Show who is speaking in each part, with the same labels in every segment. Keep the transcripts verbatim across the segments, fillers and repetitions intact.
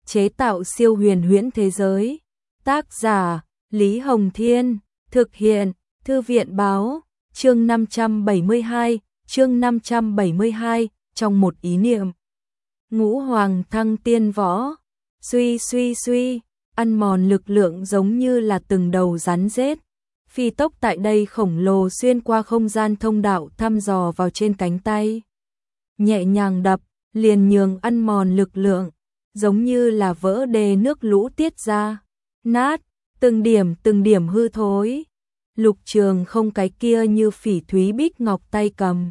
Speaker 1: chế tạo siêu huyền huyễn thế giới. Tác giả Lý Hồng Thiên, thực hiện Thư viện Báo. Chương năm trăm bảy mươi hai, chương năm trăm bảy mươi hai, trong một ý niệm. Ngũ Hoàng thăng tiên võ, suy suy suy, ăn mòn lực lượng giống như là từng đầu rắn rết. Phi tốc tại đây khổng lồ xuyên qua không gian thông đạo thăm dò vào trên cánh tay. Nhẹ nhàng đập, liền nhường ăn mòn lực lượng, giống như là vỡ đê nước lũ tiết ra. Nát, từng điểm từng điểm hư thối. Lục Trường không cái kia như phỉ thúy bích ngọc tay cầm.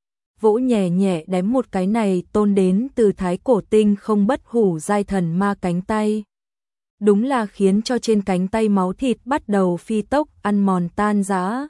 Speaker 1: Vỗ nhẹ nhẹ đếm một cái này tôn đến từ thái cổ tinh không bất hủ giai thần ma cánh tay. Đúng là khiến cho trên cánh tay máu thịt bắt đầu phi tốc ăn mòn tan rã.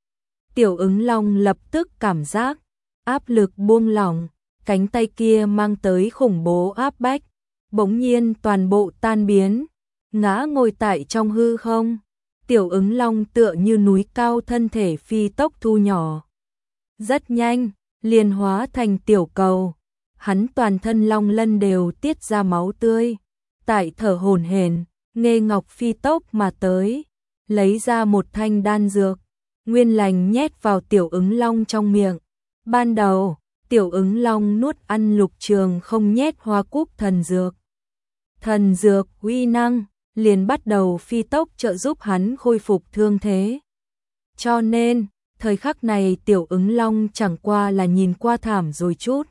Speaker 1: Tiểu ứng long lập tức cảm giác áp lực buông lỏng, cánh tay kia mang tới khủng bố áp bách, bỗng nhiên toàn bộ tan biến, ngã ngồi tại trong hư không. Tiểu ứng long tựa như núi cao thân thể phi tốc thu nhỏ. Rất nhanh, liền hóa thành tiểu cầu. Hắn toàn thân long lân đều tiết ra máu tươi. Tại thở hổn hển, Nghê Ngọc phi tốc mà tới, lấy ra một thanh đan dược, nguyên lành nhét vào tiểu ứng long trong miệng. Ban đầu, tiểu ứng long nuốt ăn Lục Trường không nhét hoa cúc thần dược. Thần dược uy năng liền bắt đầu phi tốc trợ giúp hắn khôi phục thương thế. Cho nên, thời khắc này tiểu ứng long chẳng qua là nhìn qua thảm rồi chút.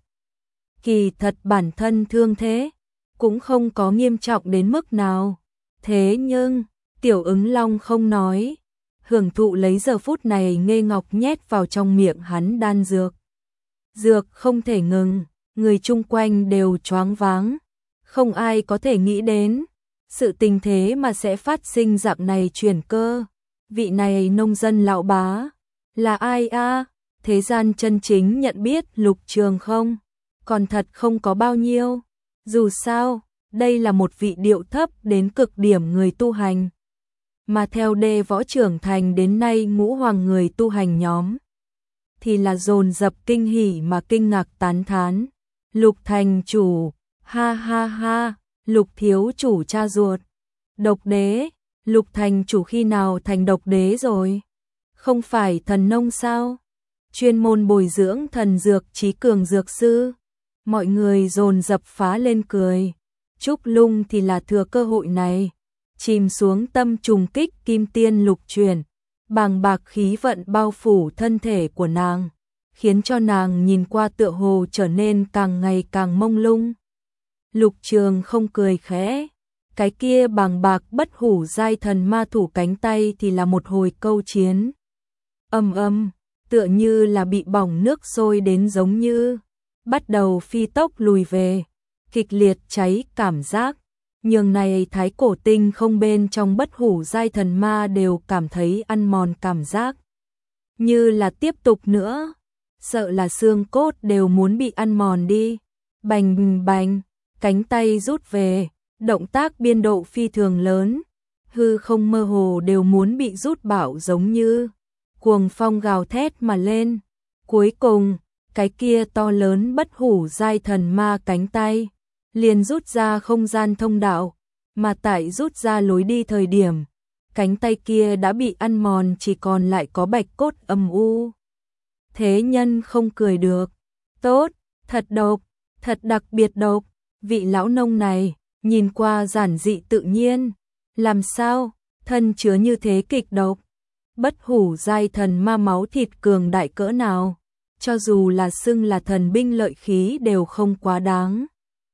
Speaker 1: Kỳ thật bản thân thương thế cũng không có nghiêm trọng đến mức nào. Thế nhưng, tiểu ứng long không nói, hưởng thụ lấy giờ phút này Nghê Ngọc nhét vào trong miệng hắn đan dược. Dược không thể ngừng, người chung quanh đều choáng váng, không ai có thể nghĩ đến sự tình thế mà sẽ phát sinh dạng này chuyển cơ. Vị này nông dân lão bá là ai a? À? Thế gian chân chính nhận biết Lục Trường không còn thật không có bao nhiêu. Dù sao, đây là một vị điệu thấp đến cực điểm người tu hành. Mà theo đê võ trưởng thành đến nay ngũ hoàng người tu hành nhóm, thì là dồn dập kinh hỉ mà kinh ngạc tán thán. Lục thành chủ, ha ha ha, Lục thiếu chủ cha ruột. Độc đế, Lục thành chủ khi nào thành độc đế rồi? Không phải thần nông sao? Chuyên môn bồi dưỡng thần dược trí cường dược sư. Mọi người dồn dập phá lên cười. Trúc Lung thì là thừa cơ hội này, chìm xuống tâm trùng kích kim tiên lục truyền, bàng bạc khí vận bao phủ thân thể của nàng, khiến cho nàng nhìn qua tựa hồ trở nên càng ngày càng mông lung. Lục Trường không cười khẽ, cái kia bàng bạc bất hủ giai thần ma thủ cánh tay thì là một hồi câu chiến. Âm âm, tựa như là bị bỏng nước sôi đến giống như, bắt đầu phi tốc lùi về. Kịch liệt cháy cảm giác, nhường này thái cổ tinh không bên trong bất hủ giai thần ma đều cảm thấy ăn mòn cảm giác. Như là tiếp tục nữa, sợ là xương cốt đều muốn bị ăn mòn đi. Bành bành, cánh tay rút về, động tác biên độ phi thường lớn, hư không mơ hồ đều muốn bị rút bạo giống như. Cuồng phong gào thét mà lên, cuối cùng, cái kia to lớn bất hủ giai thần ma cánh tay liền rút ra không gian thông đạo, mà tại rút ra lối đi thời điểm, cánh tay kia đã bị ăn mòn chỉ còn lại có bạch cốt âm u. Thế nhân không cười được. Tốt, thật độc, thật đặc biệt độc. Vị lão nông này, nhìn qua giản dị tự nhiên. Làm sao, thân chứa như thế kịch độc. Bất hủ giai thần ma máu thịt cường đại cỡ nào, cho dù là xưng là thần binh lợi khí đều không quá đáng.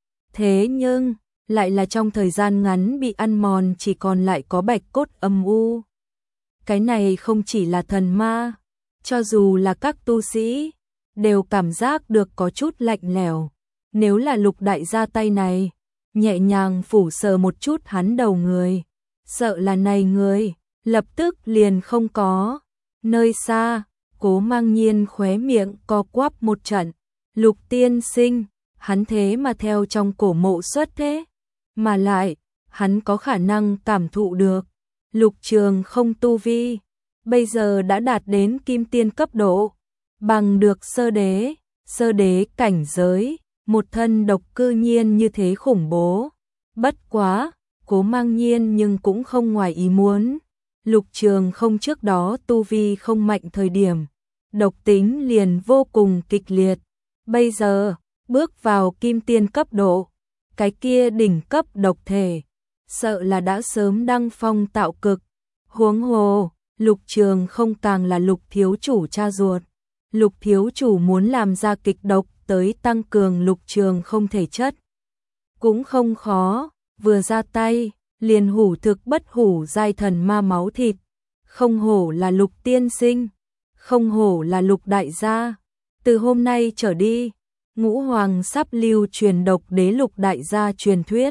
Speaker 1: Thế nhưng, lại là trong thời gian ngắn bị ăn mòn chỉ còn lại có bạch cốt âm u. Cái này không chỉ là thần ma, cho dù là các tu sĩ, đều cảm giác được có chút lạnh lẽo. Nếu là Lục đại gia tay này, nhẹ nhàng phủ sờ một chút hắn đầu người, sợ là này người, lập tức liền không có. Nơi xa, Cố Mang Nhiên khóe miệng co quắp một trận. Lục tiên sinh, hắn thế mà theo trong cổ mộ xuất thế, mà lại, hắn có khả năng cảm thụ được. Lục Trường không tu vi, bây giờ đã đạt đến kim tiên cấp độ, bằng được sơ đế, sơ đế cảnh giới, một thân độc cư nhiên như thế khủng bố. Bất quá, Cố Mang Nhiên nhưng cũng không ngoài ý muốn. Lục Trường không trước đó tu vi không mạnh thời điểm, độc tính liền vô cùng kịch liệt. Bây giờ, bước vào kim tiên cấp độ, cái kia đỉnh cấp độc thể, sợ là đã sớm đăng phong tạo cực. Huống hồ, Lục Trường không càng là Lục thiếu chủ cha ruột. Lục thiếu chủ muốn làm ra kịch độc tới tăng cường Lục Trường không thể chất. Cũng không khó, vừa ra tay, liền hủ thực bất hủ giai thần ma máu thịt. Không hổ là Lục tiên sinh, không hổ là Lục đại gia. Từ hôm nay trở đi, Ngũ Hoàng sắp lưu truyền độc đế Lục đại gia truyền thuyết.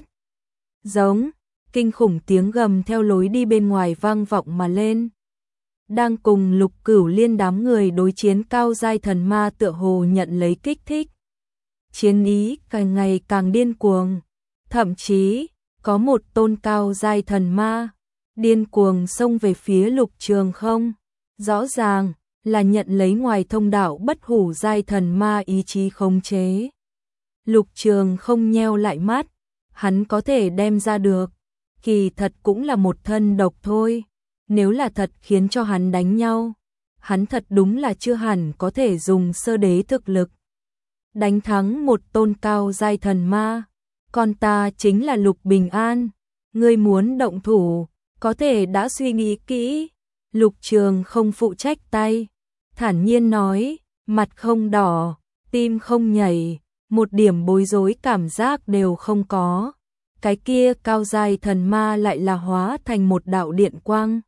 Speaker 1: Giống, kinh khủng tiếng gầm theo lối đi bên ngoài vang vọng mà lên. Đang cùng Lục Cửu Liên đám người đối chiến cao giai thần ma tựa hồ nhận lấy kích thích. Chiến ý càng ngày càng điên cuồng, thậm chí có một tôn cao giai thần ma điên cuồng xông về phía Lục Trường không, rõ ràng là nhận lấy ngoài thông đạo bất hủ giai thần ma ý chí khống chế. Lục Trường không nheo lại mắt, hắn có thể đem ra được, kỳ thật cũng là một thân độc thôi. Nếu là thật khiến cho hắn đánh nhau, hắn thật đúng là chưa hẳn có thể dùng sơ đế thực lực đánh thắng một tôn cao giai thần ma. Còn ta chính là Lục Bình An, ngươi muốn động thủ, có thể đã suy nghĩ kỹ. Lục Trường không phụ trách tay, thản nhiên nói, mặt không đỏ, tim không nhảy, một điểm bối rối cảm giác đều không có. Cái kia cao giai thần ma lại là hóa thành một đạo điện quang.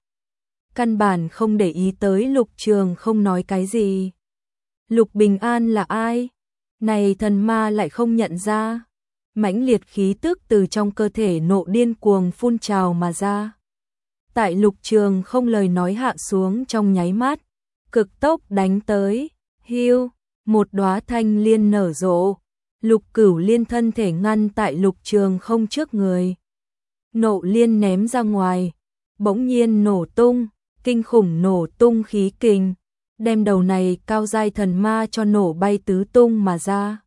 Speaker 1: Căn bản không để ý tới Lục Trường không nói cái gì. Lục Bình An là ai? Này thần ma lại không nhận ra. Mãnh liệt khí tức từ trong cơ thể nộ điên cuồng phun trào mà ra. Tại Lục Trường không lời nói hạ xuống trong nháy mắt, cực tốc đánh tới, hiu, một đóa thanh liên nở rộ. Lục Cửu Liên thân thể ngăn tại Lục Trường không trước người. Nộ liên ném ra ngoài, bỗng nhiên nổ tung, kinh khủng nổ tung khí kình, đem đầu này cao giai thần ma cho nổ bay tứ tung mà ra.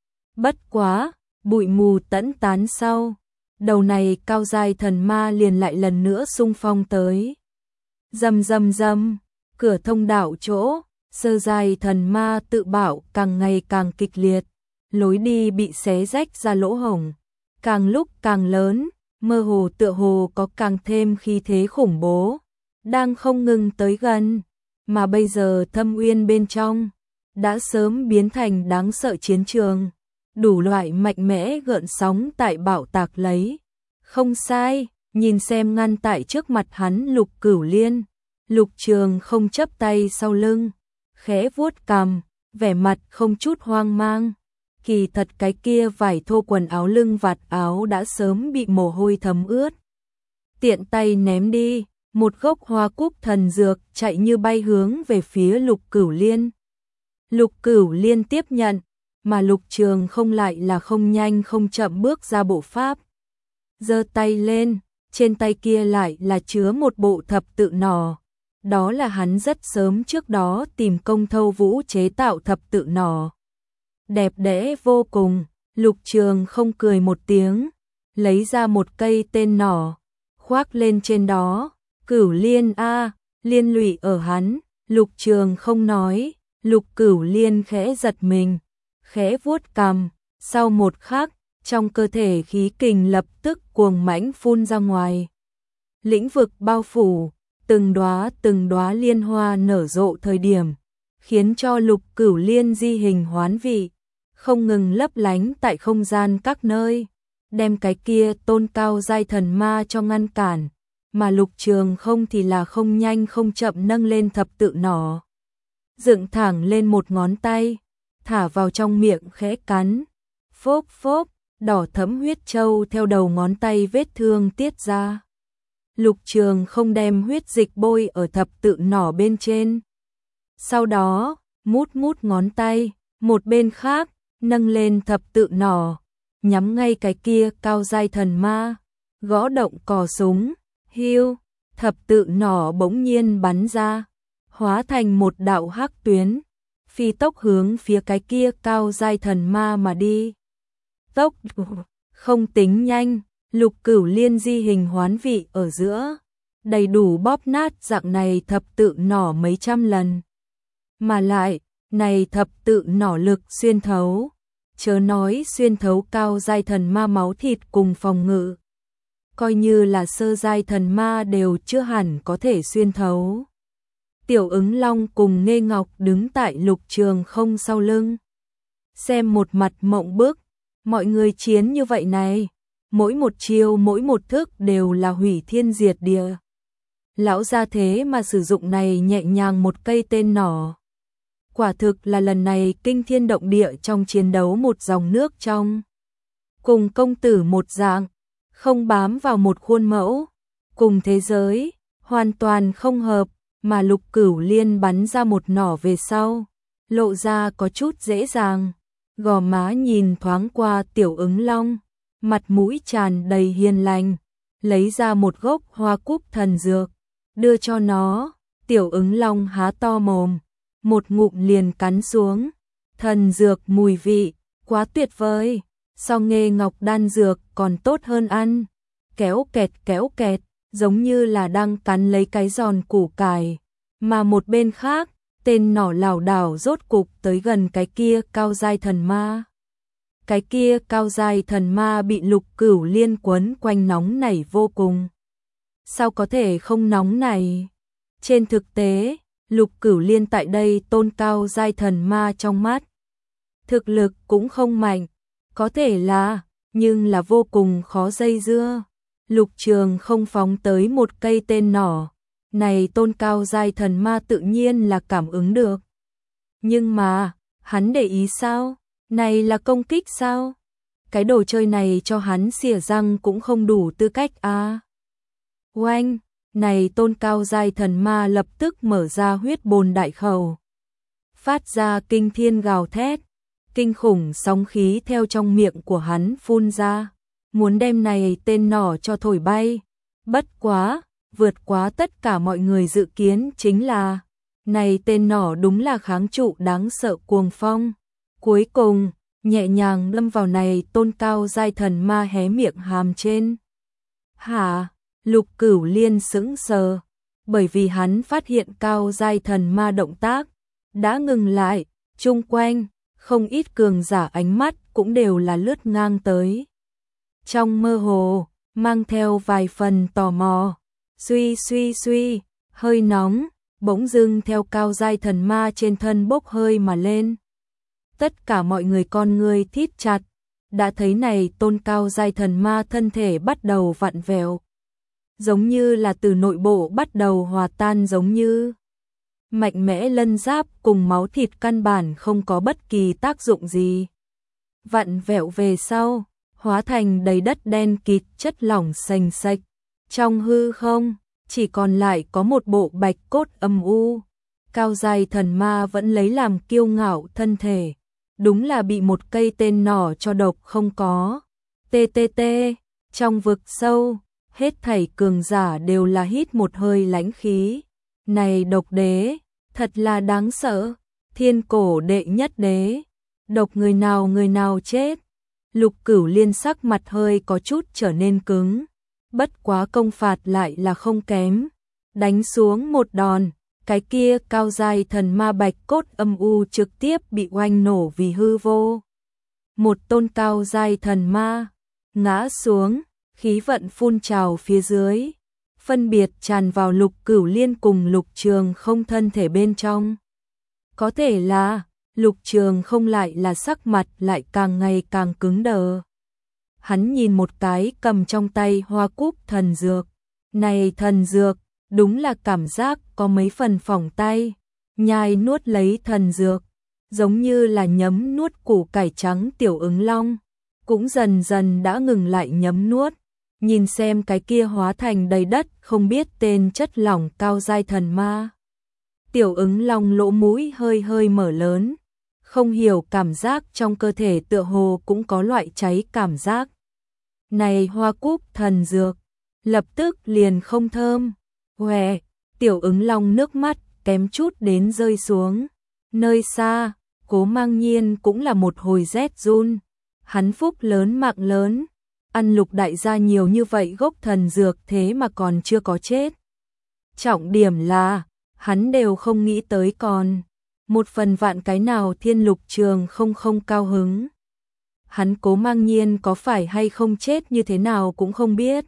Speaker 1: Bất quá, bụi mù tẫn tán sau, đầu này cao giai thần ma liền lại lần nữa xung phong tới. Rầm rầm rầm, cửa thông đạo chỗ, sơ giai thần ma tự bảo càng ngày càng kịch liệt, lối đi bị xé rách ra lỗ hổng, càng lúc càng lớn, mơ hồ tựa hồ có càng thêm khí thế khủng bố, đang không ngừng tới gần, mà bây giờ thâm uyên bên trong đã sớm biến thành đáng sợ chiến trường, đủ loại mạnh mẽ gợn sóng tại bạo tạc lấy. Không sai, nhìn xem ngăn tại trước mặt hắn Lục Cửu Liên, Lục Trường không chấp tay sau lưng, khẽ vuốt cằm, vẻ mặt không chút hoang mang. Kỳ thật cái kia vải thô quần áo lưng vạt áo đã sớm bị mồ hôi thấm ướt. Tiện tay ném đi, một gốc hoa cúc thần dược chạy như bay hướng về phía Lục Cửu Liên. Lục Cửu Liên tiếp nhận, mà Lục Trường không lại là không nhanh không chậm bước ra bộ pháp. Giơ tay lên, trên tay kia lại là chứa một bộ thập tự nỏ. Đó là hắn rất sớm trước đó tìm Công Thâu Vũ chế tạo thập tự nỏ. Đẹp đẽ vô cùng, Lục Trường không cười một tiếng, lấy ra một cây tên nỏ, khoác lên trên đó, Cửu Liên a, liên lụy ở hắn. Lục Trường không nói, Lục Cửu Liên khẽ giật mình, khẽ vuốt cằm, sau một khắc, trong cơ thể khí kình lập tức cuồng mãnh phun ra ngoài. Lĩnh vực bao phủ, từng đóa từng đóa liên hoa nở rộ thời điểm, khiến cho Lục Cửu Liên di hình hoán vị, không ngừng lấp lánh tại không gian các nơi, đem cái kia tôn cao giai thần ma cho ngăn cản, mà Lục Trường không thì là không nhanh không chậm nâng lên thập tự nỏ, dựng thẳng lên một ngón tay, thả vào trong miệng khẽ cắn, phốp phốp, đỏ thẫm huyết châu theo đầu ngón tay vết thương tiết ra. Lục Trường không đem huyết dịch bôi ở thập tự nỏ bên trên. Sau đó, mút mút ngón tay, một bên khác, nâng lên thập tự nỏ, nhắm ngay cái kia cao giai thần ma, gõ động cò súng, hiu, thập tự nỏ bỗng nhiên bắn ra, hóa thành một đạo hắc tuyến, phi tốc hướng phía cái kia cao giai thần ma mà đi. Tốc không tính nhanh, Lục Cửu Liên di hình hoán vị ở giữa, đầy đủ bóp nát dạng này thập tự nỏ mấy trăm lần. Mà lại, này thập tự nỏ lực xuyên thấu, chớ nói xuyên thấu cao giai thần ma máu thịt cùng phòng ngự. Coi như là sơ giai thần ma đều chưa hẳn có thể xuyên thấu. Tiểu Ứng Long cùng Nghê Ngọc đứng tại Lục Trường Không sau lưng. Xem một mặt mộng bức, mọi người chiến như vậy này, mỗi một chiêu mỗi một thức đều là hủy thiên diệt địa. Lão gia thế mà sử dụng này nhẹ nhàng một cây tên nỏ. Quả thực là lần này kinh thiên động địa trong chiến đấu một dòng nước trong. Cùng công tử một dạng, không bám vào một khuôn mẫu, cùng thế giới, hoàn toàn không hợp, mà Lục Cửu Liên bắn ra một nỏ về sau, lộ ra có chút dễ dàng, gò má nhìn thoáng qua Tiểu Ứng Long, mặt mũi tràn đầy hiền lành, lấy ra một gốc hoa cúc thần dược, đưa cho nó. Tiểu Ứng Long há to mồm, một ngụm liền cắn xuống, thần dược mùi vị, quá tuyệt vời, so Nghê Ngọc đan dược còn tốt hơn ăn, kéo kẹt kéo kẹt, giống như là đang cắn lấy cái giòn củ cải, mà một bên khác, tên nỏ lảo đảo rốt cục tới gần cái kia cao giai thần ma. Cái kia cao giai thần ma bị Lục Cửu Liên quấn quanh nóng nảy vô cùng. Sao có thể không nóng này? Trên thực tế, Lục Cửu Liên tại đây tôn cao giai thần ma trong mắt. Thực lực cũng không mạnh, có thể là, nhưng là vô cùng khó dây dưa. Lục Trường Không phóng tới một cây tên nỏ, này tôn cao giai thần ma tự nhiên là cảm ứng được. Nhưng mà, hắn để ý sao? Này là công kích sao? Cái đồ chơi này cho hắn xỉa răng cũng không đủ tư cách à. Oanh, này tôn cao giai thần ma lập tức mở ra huyết bồn đại khẩu. Phát ra kinh thiên gào thét, kinh khủng sóng khí theo trong miệng của hắn phun ra, muốn đem này tên nỏ cho thổi bay. Bất quá, vượt quá tất cả mọi người dự kiến chính là, này tên nỏ đúng là kháng trụ đáng sợ cuồng phong. Cuối cùng, nhẹ nhàng đâm vào này tôn cao giai thần ma hé miệng hàm trên. Hả? Lục Cửu Liên sững sờ, bởi vì hắn phát hiện cao giai thần ma động tác đã ngừng lại, chung quanh không ít cường giả ánh mắt cũng đều là lướt ngang tới. Trong mơ hồ, mang theo vài phần tò mò, suy suy suy, hơi nóng, bỗng dưng theo cao giai thần ma trên thân bốc hơi mà lên. Tất cả mọi người con ngươi thít chặt, đã thấy này tôn cao giai thần ma thân thể bắt đầu vặn vẹo, giống như là từ nội bộ bắt đầu hòa tan, giống như mạnh mẽ lân giáp cùng máu thịt căn bản không có bất kỳ tác dụng gì. Vặn vẹo về sau, hóa thành đầy đất đen kịt chất lỏng sành sạch, trong hư không chỉ còn lại có một bộ bạch cốt âm u. Cao giai thần ma vẫn lấy làm kiêu ngạo thân thể, đúng là bị một cây tên nỏ cho độc không có. Tê tê tê, trong vực sâu, hết thảy cường giả đều là hít một hơi lãnh khí. Này độc đế, thật là đáng sợ, thiên cổ đệ nhất đế, độc người nào người nào chết. Lục Cửu Liên sắc mặt hơi có chút trở nên cứng, bất quá công phạt lại là không kém, đánh xuống một đòn, cái kia cao giai thần ma bạch cốt âm u trực tiếp bị oanh nổ vì hư vô. Một tôn cao giai thần ma ngã xuống, khí vận phun trào phía dưới, phân biệt tràn vào Lục Cửu Liên cùng Lục Trường Không thân thể bên trong. Có thể là, Lục Trường Không lại là sắc mặt lại càng ngày càng cứng đờ. Hắn nhìn một cái cầm trong tay hoa cúc thần dược, này thần dược, đúng là cảm giác có mấy phần phỏng tay, nhai nuốt lấy thần dược, giống như là nhấm nuốt củ cải trắng. Tiểu Ứng Long cũng dần dần đã ngừng lại nhấm nuốt, nhìn xem cái kia hóa thành đầy đất không biết tên chất lỏng cao giai thần ma. Tiểu Ứng Long lỗ mũi hơi hơi mở lớn, không hiểu cảm giác trong cơ thể tựa hồ cũng có loại cháy cảm giác. Này hoa cúc thần dược, lập tức liền không thơm. Hòe, Tiểu Ứng Long nước mắt kém chút đến rơi xuống. Nơi xa, Cố Mang Nhiên cũng là một hồi rét run. Hắn phúc lớn mạng lớn, ăn Lục đại gia nhiều như vậy gốc thần dược thế mà còn chưa có chết. Trọng điểm là, hắn đều không nghĩ tới còn một phần vạn cái nào Thiên Lục Trường không không cao hứng. Hắn Cố Mang Nhiên có phải hay không chết như thế nào cũng không biết.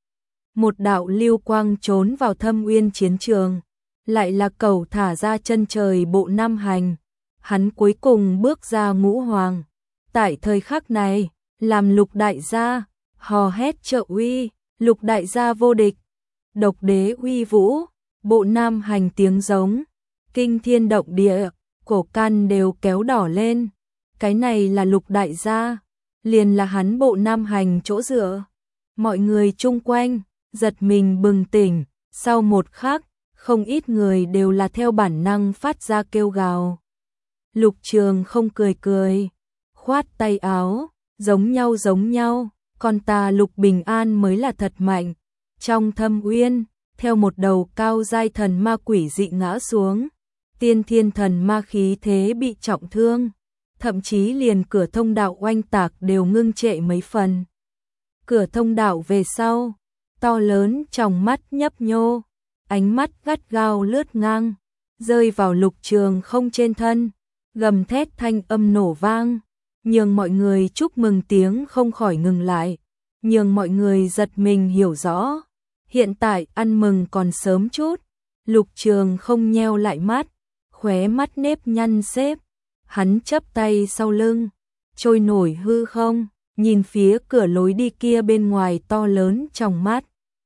Speaker 1: Một đạo lưu quang trốn vào Thâm Uyên chiến trường, lại là cẩu thả ra chân trời bộ năm hành. Hắn cuối cùng bước ra ngũ hoàng. Tại thời khắc này, làm Lục đại gia hò hét trợ uy, Lục đại gia vô địch, độc đế uy vũ, bộ nam hành tiếng giống, kinh thiên động địa, cổ can đều kéo đỏ lên. Cái này là Lục đại gia, liền là hắn bộ nam hành chỗ dựa. Mọi người chung quanh giật mình bừng tỉnh, sau một khắc, không ít người đều là theo bản năng phát ra kêu gào. Lục Trường không cười cười, khoát tay áo, giống nhau giống nhau, còn ta Lục Bình An mới là thật mạnh. Trong Thâm Uyên, theo một đầu cao giai thần ma quỷ dị ngã xuống, tiên thiên thần ma khí thế bị trọng thương, thậm chí liền cửa thông đạo oanh tạc đều ngưng trệ mấy phần. Cửa thông đạo về sau, to lớn trong mắt nhấp nhô, ánh mắt gắt gao lướt ngang, rơi vào Lục Trường không trên thân, gầm thét thanh âm nổ vang, nhường mọi người chúc mừng tiếng không khỏi ngừng lại, nhường mọi người giật mình hiểu rõ. Hiện tại ăn mừng còn sớm chút, Lục Trường không nheo lại mắt, khóe mắt nếp nhăn xếp, hắn chắp tay sau lưng, trôi nổi hư không, nhìn phía cửa lối đi kia bên ngoài to lớn trong mắt.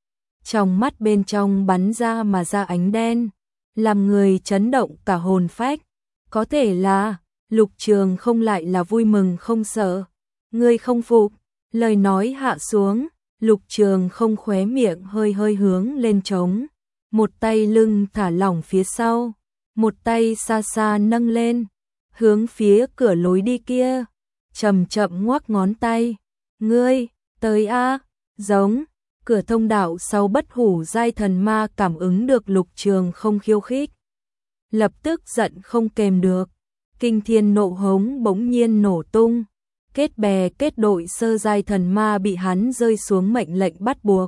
Speaker 1: Trong mắt bên trong bắn ra mà ra ánh đen, làm người chấn động cả hồn phách. Có thể là, Lục Trường không lại là vui mừng không sợ. Ngươi không phục, lời nói hạ xuống, Lục Trường không khóe miệng hơi hơi hướng lên trống. Một tay lưng thả lỏng phía sau, một tay xa xa nâng lên, hướng phía cửa lối đi kia, chậm chậm ngoắc ngón tay. Ngươi, tới a, giống. Cửa thông đạo sau bất hủ giai thần ma cảm ứng được Lục Trường không khiêu khích, lập tức giận không kềm được, kinh thiên nộ hống bỗng nhiên nổ tung, kết bè kết đội sơ giai thần ma bị hắn rơi xuống mệnh lệnh bắt buộc.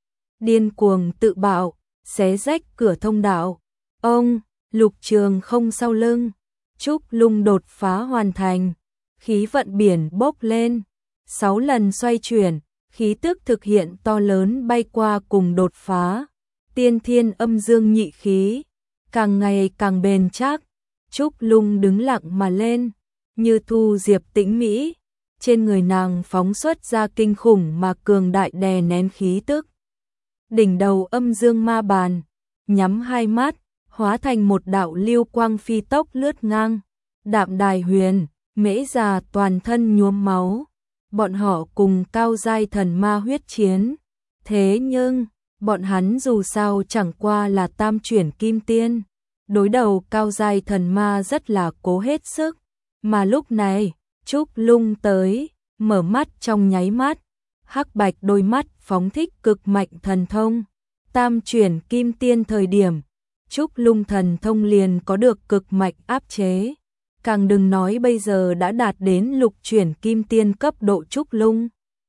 Speaker 1: Điên cuồng tự bạo, xé rách cửa thông đạo. Ông, Lục Trường không sau lưng, Trúc Lung đột phá hoàn thành, khí vận biển bốc lên, sáu lần xoay chuyển. Khí tức thực hiện to lớn bay qua cùng đột phá, tiên thiên âm dương nhị khí, càng ngày càng bền chắc. Trúc Lung đứng lặng mà lên, như thu diệp tĩnh mỹ, trên người nàng phóng xuất ra kinh khủng mà cường đại đè nén khí tức. Đỉnh đầu âm dương ma bàn, nhắm hai mắt, hóa thành một đạo lưu quang phi tốc lướt ngang. Đạm Đài Huyền, Mễ Già toàn thân nhuốm máu. Bọn họ cùng cao giai thần ma huyết chiến. Thế nhưng, bọn hắn dù sao chẳng qua là tam chuyển kim tiên. Đối đầu cao giai thần ma rất là cố hết sức. Mà lúc này, Trúc Lung tới, mở mắt trong nháy mắt. Hắc bạch đôi mắt phóng thích cực mạnh thần thông. Tam chuyển kim tiên thời điểm, Trúc Lung thần thông liền có được cực mạnh áp chế. Càng đừng nói bây giờ đã đạt đến lục chuyển kim tiên cấp độ Trúc Lung.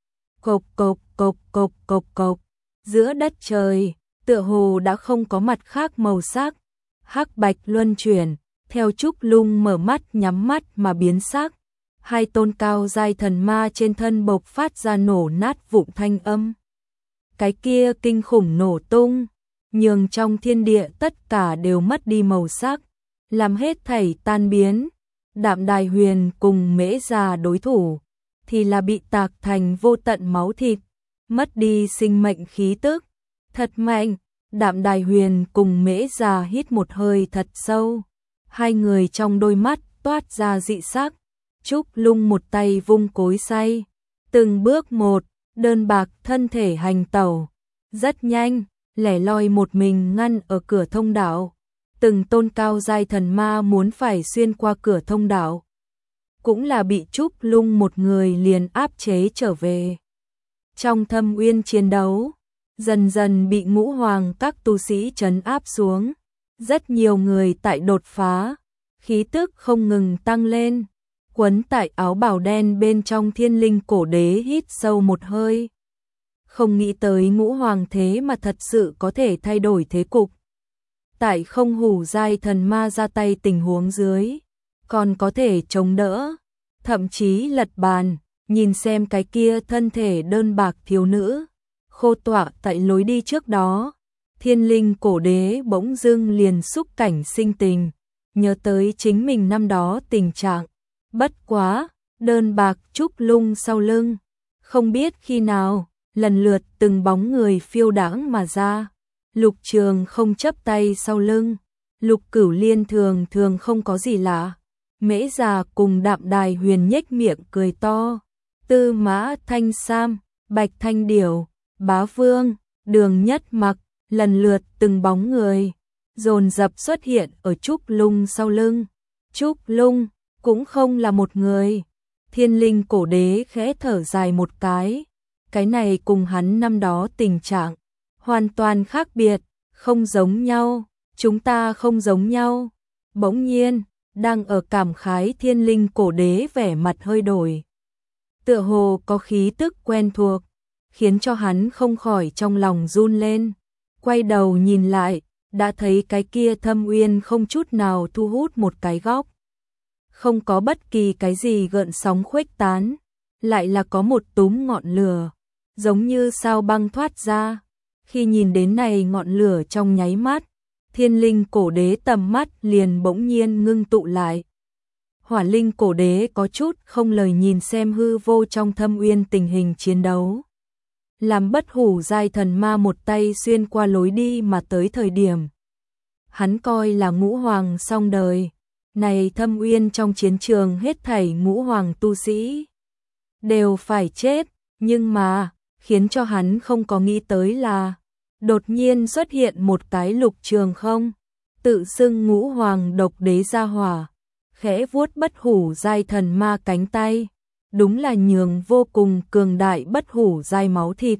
Speaker 1: Cộc cộc cộc cộc cộc cộc, giữa đất trời, tựa hồ đã không có mặt khác màu sắc. Hắc bạch luân chuyển, theo Trúc Lung mở mắt nhắm mắt mà biến sắc. Hai tôn cao giai thần ma trên thân bộc phát ra nổ nát vụn thanh âm. Cái kia kinh khủng nổ tung, nhường trong thiên địa tất cả đều mất đi màu sắc, làm hết thảy tan biến. Đạm Đài Huyền cùng Mễ Già đối thủ, thì là bị tạc thành vô tận máu thịt, mất đi sinh mệnh khí tức. Thật mạnh, Đạm Đài Huyền cùng Mễ Già hít một hơi thật sâu. Hai người trong đôi mắt toát ra dị sắc. Trúc Lung một tay vung cối xay, từng bước một, đơn bạc thân thể hành tẩu. Rất nhanh, lẻ loi một mình ngăn ở cửa thông đạo. Từng tôn cao giai thần ma muốn phải xuyên qua cửa thông đạo, cũng là bị Trúc Lung một người liền áp chế trở về. Trong Thâm Uyên chiến đấu, dần dần bị ngũ hoàng các tu sĩ trấn áp xuống. Rất nhiều người tại đột phá, khí tức không ngừng tăng lên. quấn tại áo bào đen bên trong thiên linh cổ đế hít sâu một hơi. Không nghĩ tới ngũ hoàng thế mà thật sự có thể thay đổi thế cục. Tại không hủ giai thần ma ra tay tình huống dưới, còn có thể chống đỡ, thậm chí lật bàn, nhìn xem cái kia thân thể đơn bạc thiếu nữ, khô tọa tại lối đi trước đó. Thiên linh cổ đế bỗng dưng liền xúc cảnh sinh tình, nhớ tới chính mình năm đó tình trạng, bất quá, đơn bạc trúc lung sau lưng, không biết khi nào, lần lượt từng bóng người phiêu đãng mà ra. Lục Trường không chấp tay sau lưng, Lục Cửu Liên thường thường không có gì lạ. Mễ già cùng Đạm Đài Huyền nhếch miệng cười to. Tư Mã Thanh Sam, Bạch Thanh Điểu, Bá Vương, Đường Nhất Mặc, lần lượt từng bóng người dồn dập xuất hiện ở Trúc Lung sau lưng. Trúc Lung cũng không là một người. Thiên linh cổ đế khẽ thở dài một cái. Cái này cùng hắn năm đó tình trạng hoàn toàn khác biệt, không giống nhau, chúng ta không giống nhau. Bỗng nhiên, đang ở cảm khái thiên linh cổ đế vẻ mặt hơi đổi. Tựa hồ có khí tức quen thuộc, khiến cho hắn không khỏi trong lòng run lên. Quay đầu nhìn lại, đã thấy cái kia Thâm Uyên không chút nào thu hút một cái góc. Không có bất kỳ cái gì gợn sóng khuếch tán, lại là có một túm ngọn lửa, giống như sao băng thoát ra. Khi nhìn đến này ngọn lửa trong nháy mắt, thiên linh cổ đế tầm mắt liền bỗng nhiên ngưng tụ lại. Hỏa linh cổ đế có chút không lời nhìn xem hư vô trong Thâm Uyên tình hình chiến đấu. Làm bất hủ giai thần ma một tay xuyên qua lối đi mà tới thời điểm. Hắn coi là ngũ hoàng xong đời. Này Thâm Uyên trong chiến trường hết thảy ngũ hoàng tu sĩ đều phải chết, nhưng mà khiến cho hắn không có nghĩ tới là đột nhiên xuất hiện một cái Lục Trường không, tự xưng ngũ hoàng độc đế gia hỏa, khẽ vuốt bất hủ giai thần ma cánh tay, đúng là nhường vô cùng cường đại bất hủ giai máu thịt.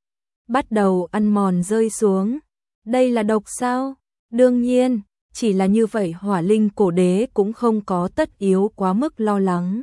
Speaker 1: Bắt đầu ăn mòn rơi xuống, đây là độc sao? Đương nhiên, chỉ là như vậy hỏa linh cổ đế cũng không có tất yếu quá mức lo lắng.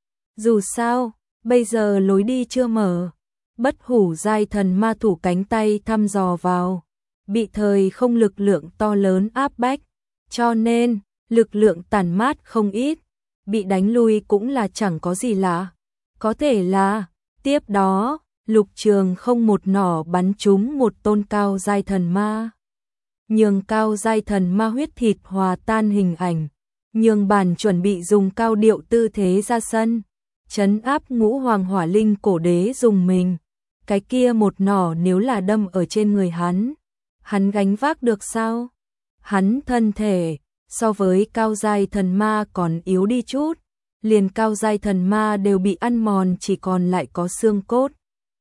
Speaker 1: Dù sao, bây giờ lối đi chưa mở. Bất hủ giai thần ma thủ cánh tay thăm dò vào, bị thời không lực lượng to lớn áp bách, cho nên lực lượng tàn mát không ít, bị đánh lui cũng là chẳng có gì lạ. Có thể là, tiếp đó, Lục Trường không một nỏ bắn trúng một tôn cao giai thần ma. Nhường cao giai thần ma huyết thịt hòa tan hình ảnh, nhường bản chuẩn bị dùng cao điệu tư thế ra sân, trấn áp ngũ hoàng hỏa linh cổ đế dùng mình. Cái kia một nỏ nếu là đâm ở trên người hắn, hắn gánh vác được sao? Hắn thân thể, so với cao giai thần ma còn yếu đi chút, liền cao giai thần ma đều bị ăn mòn chỉ còn lại có xương cốt.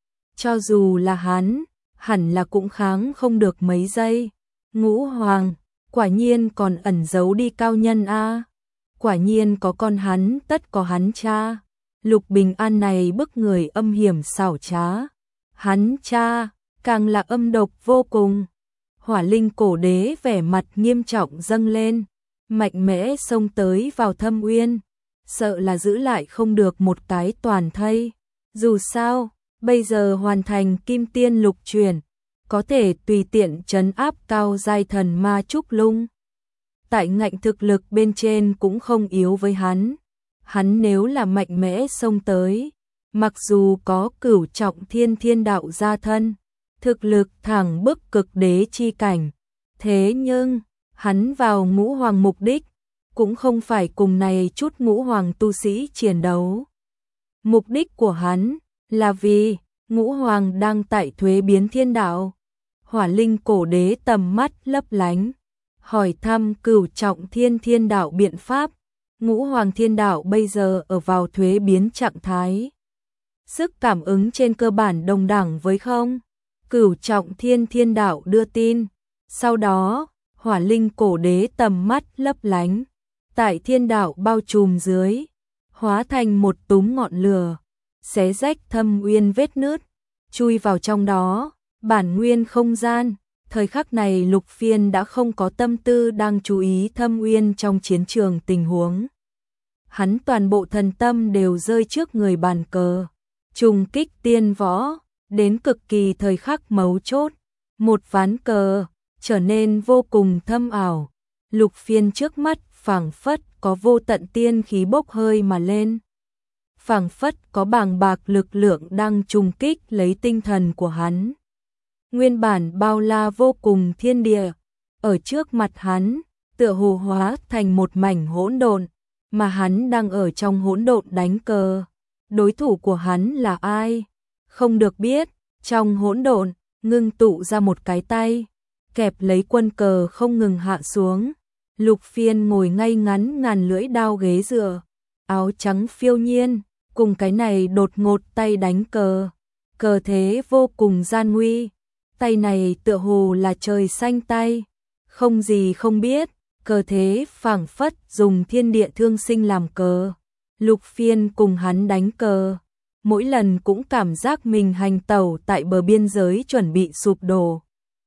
Speaker 1: Cho dù là hắn, hẳn là cũng kháng không được mấy giây. Ngũ hoàng, quả nhiên còn ẩn giấu đi cao nhân a. Quả nhiên có con hắn, tất có hắn cha. Lục Bình An này bức người âm hiểm xảo trá. Hắn cha, càng là âm độc vô cùng. Hỏa linh cổ đế vẻ mặt nghiêm trọng dâng lên, mạnh mẽ xông tới vào Thâm Uyên, sợ là giữ lại không được một cái toàn thây. Dù sao, bây giờ hoàn thành kim tiên lục truyền, có thể tùy tiện trấn áp cao giai thần ma Trúc Lung. Tại ngạnh thực lực bên trên cũng không yếu với hắn. Hắn nếu là mạnh mẽ xông tới, mặc dù có cửu trọng thiên thiên đạo gia thân, thực lực thẳng bức cực đế chi cảnh, thế nhưng, hắn vào ngũ hoàng mục đích, cũng không phải cùng này chút ngũ hoàng tu sĩ chiến đấu. Mục đích của hắn, là vì, ngũ hoàng đang tại thuế biến thiên đạo. Hỏa linh cổ đế tầm mắt lấp lánh, hỏi thăm cửu trọng thiên thiên đạo biện pháp. Ngũ hoàng thiên đạo bây giờ ở vào thuế biến trạng thái. Sức cảm ứng trên cơ bản đồng đẳng với không. Cửu trọng thiên thiên đạo đưa tin. Sau đó, hỏa linh cổ đế tầm mắt lấp lánh. Tại thiên đạo bao trùm dưới, hóa thành một túm ngọn lửa, xé rách Thâm Uyên vết nứt, chui vào trong đó, bản nguyên không gian. Thời khắc này Lục Phiên đã không có tâm tư đang chú ý Thâm Uyên trong chiến trường tình huống. hắn toàn bộ thần tâm đều rơi trước người bàn cờ. Trùng kích tiên võ, đến cực kỳ thời khắc mấu chốt, một ván cờ trở nên vô cùng thâm ảo. Lục Phiên trước mắt phảng phất có vô tận tiên khí bốc hơi mà lên. Phảng phất có bàng bạc lực lượng đang trùng kích lấy tinh thần của hắn. Nguyên bản bao la vô cùng thiên địa, ở trước mặt hắn, tựa hồ hóa thành một mảnh hỗn độn, mà hắn đang ở trong hỗn độn đánh cờ. Đối thủ của hắn là ai? Không được biết, trong hỗn độn, ngưng tụ ra một cái tay, kẹp lấy quân cờ không ngừng hạ xuống. Lục Phiên ngồi ngay ngắn ngàn lưỡi đao ghế dựa, áo trắng phiêu nhiên, cùng cái này đột ngột tay đánh cờ. Cờ thế vô cùng gian nguy, tay này tựa hồ là trời xanh tay, không gì không biết, cờ thế phảng phất dùng thiên địa thương sinh làm cờ. Lục Phiên cùng hắn đánh cờ, mỗi lần cũng cảm giác mình hành tẩu tại bờ biên giới chuẩn bị sụp đổ.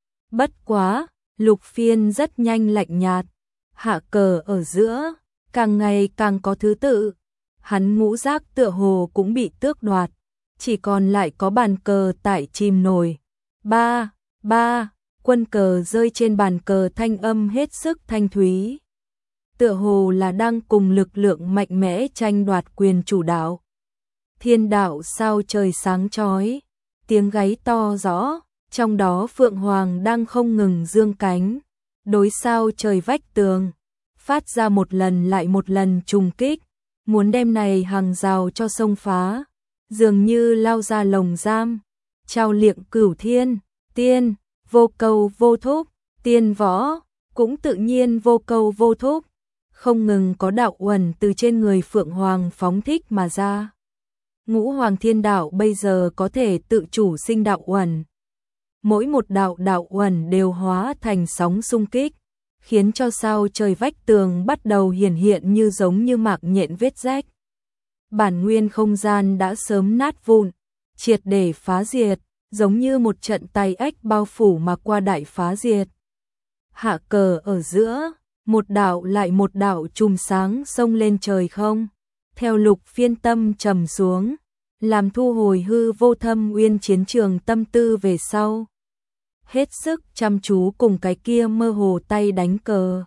Speaker 1: Bất quá, Lục Phiên rất nhanh lạnh nhạt, hạ cờ ở giữa, càng ngày càng có thứ tự. Hắn ngũ giác tựa hồ cũng bị tước đoạt, chỉ còn lại có bàn cờ tại chìm nổi. Ba, ba, quân cờ rơi trên bàn cờ thanh âm hết sức thanh thúy. Tựa hồ là đang cùng lực lượng mạnh mẽ tranh đoạt quyền chủ đạo. Thiên đạo sao trời sáng chói, tiếng gáy to rõ, trong đó Phượng Hoàng đang không ngừng dương cánh, đối sao trời vách tường, phát ra một lần lại một lần trùng kích, muốn đem này hàng rào cho xông phá, dường như lao ra lồng giam. Trao liệng cửu thiên, tiên, vô câu vô thúc, tiên võ, cũng tự nhiên vô câu vô thúc, không ngừng có đạo uẩn từ trên người Phượng Hoàng phóng thích mà ra. Ngũ Hoàng Thiên Đạo bây giờ có thể tự chủ sinh đạo uẩn. Mỗi một đạo đạo uẩn đều hóa thành sóng xung kích, khiến cho sao trời vách tường bắt đầu hiển hiện như giống như mạc nhện vết rách. Bản nguyên không gian đã sớm nát vụn, triệt để phá diệt, giống như một trận tay ếch bao phủ mà qua đại phá diệt. Hạ cờ ở giữa, một đạo lại một đạo chùm sáng xông lên trời không, theo Lục Phiên tâm trầm xuống, làm thu hồi hư vô thâm uyên chiến trường tâm tư về sau. Hết sức chăm chú cùng cái kia mơ hồ tay đánh cờ.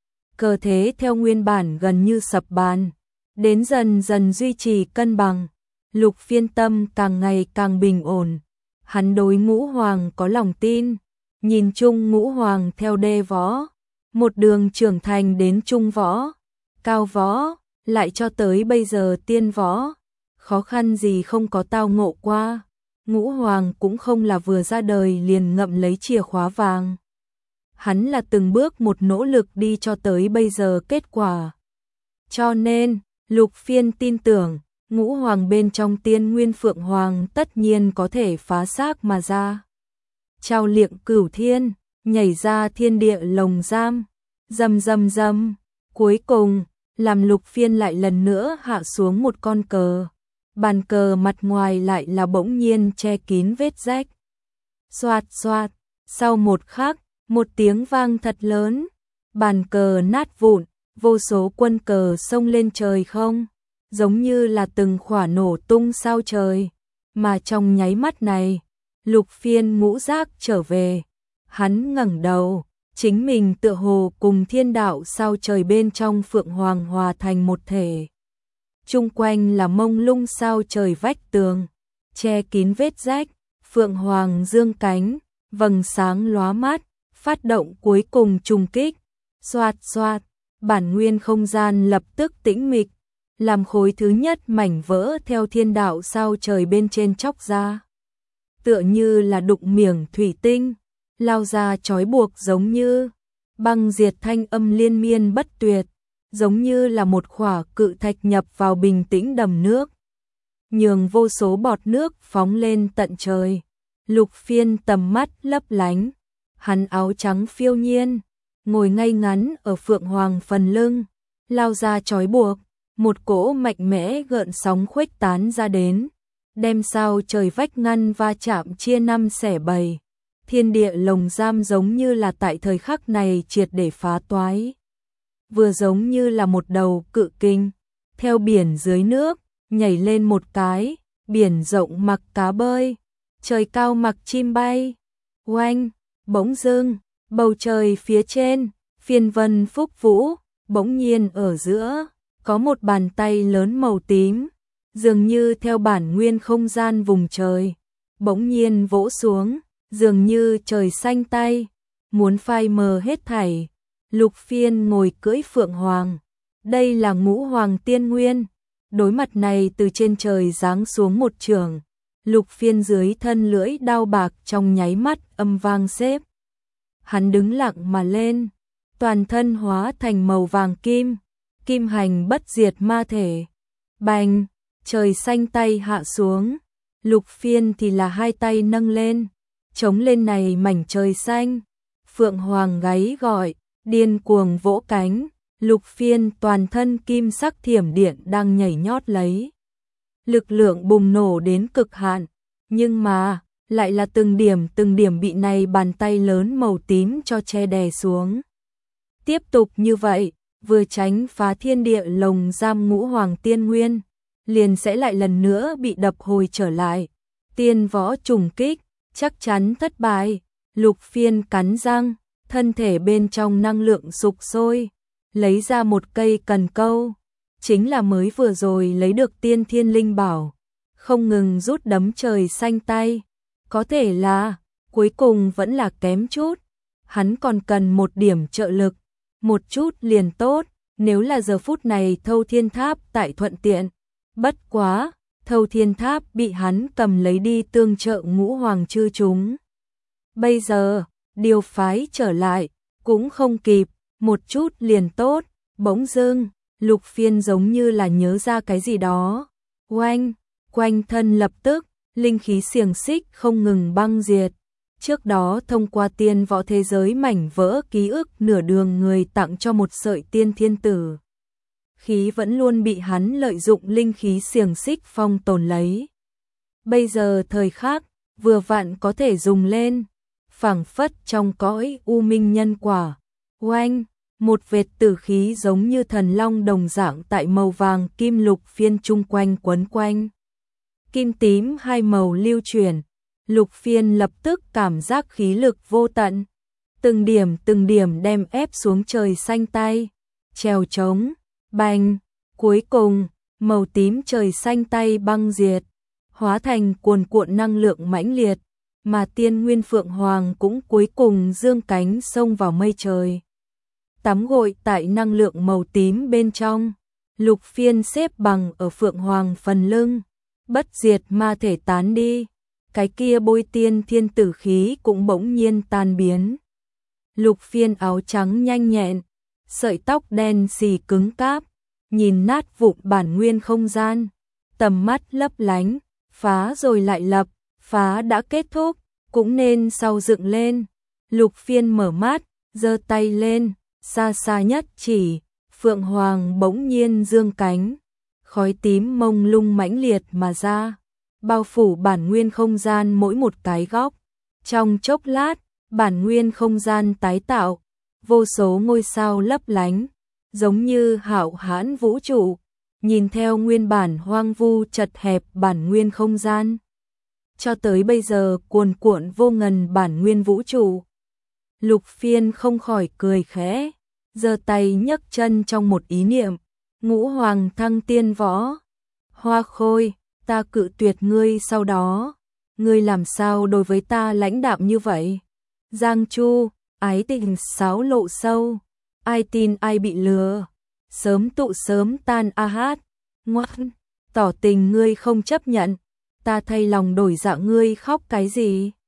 Speaker 1: Cờ thế theo nguyên bản gần như sập bàn, đến dần dần duy trì cân bằng. Lục Phiên tâm càng ngày càng bình ổn. Hắn đối Ngũ Hoàng có lòng tin, nhìn chung Ngũ Hoàng theo đê võ, một đường trưởng thành đến trung võ, cao võ, lại cho tới bây giờ tiên võ, khó khăn gì không có tao ngộ qua. Ngũ Hoàng cũng không là vừa ra đời liền ngậm lấy chìa khóa vàng. Hắn là từng bước một nỗ lực đi cho tới bây giờ kết quả. Cho nên, Lục Phiên tin tưởng, Ngũ Hoàng bên trong tiên nguyên Phượng Hoàng tất nhiên có thể phá xác mà ra. Trao liệng cửu thiên, nhảy ra thiên địa lồng giam, rầm rầm rầm, cuối cùng, làm Lục Phiên lại lần nữa hạ xuống một con cờ. Bàn cờ mặt ngoài lại là bỗng nhiên che kín vết rách. Xoạt xoạt, sau một khắc, một tiếng vang thật lớn, bàn cờ nát vụn, vô số quân cờ xông lên trời không, giống như là từng khỏa nổ tung sao trời. Mà trong nháy mắt này, Lục Phiên ngũ giác trở về, hắn ngẩng đầu, chính mình tựa hồ cùng thiên đạo sao trời bên trong Phượng Hoàng hòa thành một thể. Chung quanh là mông lung sao trời vách tường, che kín vết rách, Phượng Hoàng dương cánh, vầng sáng lóa mắt, phát động cuối cùng trùng kích. Xoạt xoạt, bản nguyên không gian lập tức tĩnh mịch, làm khối thứ nhất mảnh vỡ theo thiên đạo sao trời bên trên chóc ra. Tựa như là đụng miệng thủy tinh, lao ra trói buộc giống như băng diệt thanh âm liên miên bất tuyệt, giống như là một khỏa cự thạch nhập vào bình tĩnh đầm nước, nhường vô số bọt nước phóng lên tận trời. Lục Phiên tầm mắt lấp lánh, hắn áo trắng phiêu nhiên, ngồi ngay ngắn ở Phượng Hoàng phần lưng, lao ra trói buộc, một cỗ mạnh mẽ gợn sóng khuếch tán ra đến, đem sao trời vách ngăn va chạm chia năm xẻ bảy. Thiên địa lồng giam giống như là tại thời khắc này triệt để phá toái. Vừa giống như là một đầu cự kinh, theo biển dưới nước, nhảy lên một cái, biển rộng mặc cá bơi, trời cao mặc chim bay. Oanh, bỗng dưng, bầu trời phía trên, phiên vân phúc vũ, bỗng nhiên ở giữa, có một bàn tay lớn màu tím, dường như theo bản nguyên không gian vùng trời, bỗng nhiên vỗ xuống, dường như trời xanh tay, muốn phai mờ hết thảy. Lục Phiên ngồi cưỡi phượng hoàng, đây là ngũ hoàng tiên nguyên, đối mặt này từ trên trời giáng xuống một trường, Lục Phiên dưới thân lưỡi đao bạc trong nháy mắt âm vang xếp. Hắn đứng lặng mà lên, toàn thân hóa thành màu vàng kim, kim hành bất diệt ma thể. Bành, trời xanh tay hạ xuống, Lục Phiên thì là hai tay nâng lên, chống lên này mảnh trời xanh. Phượng hoàng gáy gọi, điên cuồng vỗ cánh, Lục Phiên toàn thân kim sắc thiểm điện đang nhảy nhót lấy. Lực lượng bùng nổ đến cực hạn, nhưng mà, lại là từng điểm từng điểm bị này bàn tay lớn màu tím cho che đè xuống. Tiếp tục như vậy, vừa tránh phá thiên địa lồng giam ngũ hoàng tiên nguyên, liền sẽ lại lần nữa bị đập hồi trở lại. Tiên võ trùng kích, chắc chắn thất bại. Lục Phiên cắn răng, thân thể bên trong năng lượng sục sôi, lấy ra một cây cần câu, chính là mới vừa rồi lấy được tiên thiên linh bảo, không ngừng rút đấm trời xanh tay. Có thể là, cuối cùng vẫn là kém chút, hắn còn cần một điểm trợ lực, một chút liền tốt, nếu là giờ phút này Thâu Thiên Tháp tại thuận tiện. Bất quá, Thâu Thiên Tháp bị hắn cầm lấy đi tương trợ ngũ hoàng chư chúng. Bây giờ, điều phái trở lại, cũng không kịp, một chút liền tốt, bỗng dưng, Lục Phiên giống như là nhớ ra cái gì đó. Oanh, quanh thân lập tức, linh khí xiềng xích không ngừng băng diệt. Trước đó thông qua tiên võ thế giới mảnh vỡ ký ức nửa đường người tặng cho một sợi tiên thiên tử. Khí vẫn luôn bị hắn lợi dụng linh khí xiềng xích phong tồn lấy. Bây giờ thời khắc, vừa vặn có thể dùng lên, phảng phất trong cõi u minh nhân quả. Oanh, một vệt tử khí giống như thần long đồng dạng tại màu vàng kim Lục Phiên chung quanh quấn quanh. Kim tím hai màu lưu chuyển, Lục Phiên lập tức cảm giác khí lực vô tận, từng điểm từng điểm đem ép xuống trời xanh tay, trèo trống, bành, cuối cùng, màu tím trời xanh tay băng diệt, hóa thành cuồn cuộn năng lượng mãnh liệt, mà tiên nguyên phượng hoàng cũng cuối cùng dương cánh xông vào mây trời. Tắm gội tại năng lượng màu tím bên trong, Lục Phiên xếp bằng ở phượng hoàng phần lưng, bất diệt ma thể tán đi, cái kia bôi tiên thiên tử khí cũng bỗng nhiên tan biến. Lục Phiên áo trắng nhanh nhẹn, sợi tóc đen xì cứng cáp, nhìn nát vụn bản nguyên không gian, tầm mắt lấp lánh, phá rồi lại lập, phá đã kết thúc, cũng nên sau dựng lên. Lục Phiên mở mắt, giơ tay lên, xa xa nhất chỉ, phượng hoàng bỗng nhiên dương cánh, khói tím mông lung mãnh liệt mà ra, bao phủ bản nguyên không gian mỗi một cái góc. Trong chốc lát, bản nguyên không gian tái tạo, vô số ngôi sao lấp lánh, giống như hạo hãn vũ trụ, nhìn theo nguyên bản hoang vu chật hẹp bản nguyên không gian. Cho tới bây giờ cuồn cuộn vô ngần bản nguyên vũ trụ. Lục Phiên không khỏi cười khẽ, giơ tay nhấc chân trong một ý niệm, ngũ hoàng thăng tiên võ. Hoa Khôi, ta cự tuyệt ngươi sau đó, ngươi làm sao đối với ta lãnh đạm như vậy? Giang Chu, ái tình sáo lộ sâu, ai tin ai bị lừa, sớm tụ sớm tan a hát, ngoan, tỏ tình ngươi không chấp nhận, ta thay lòng đổi dạ ngươi khóc cái gì?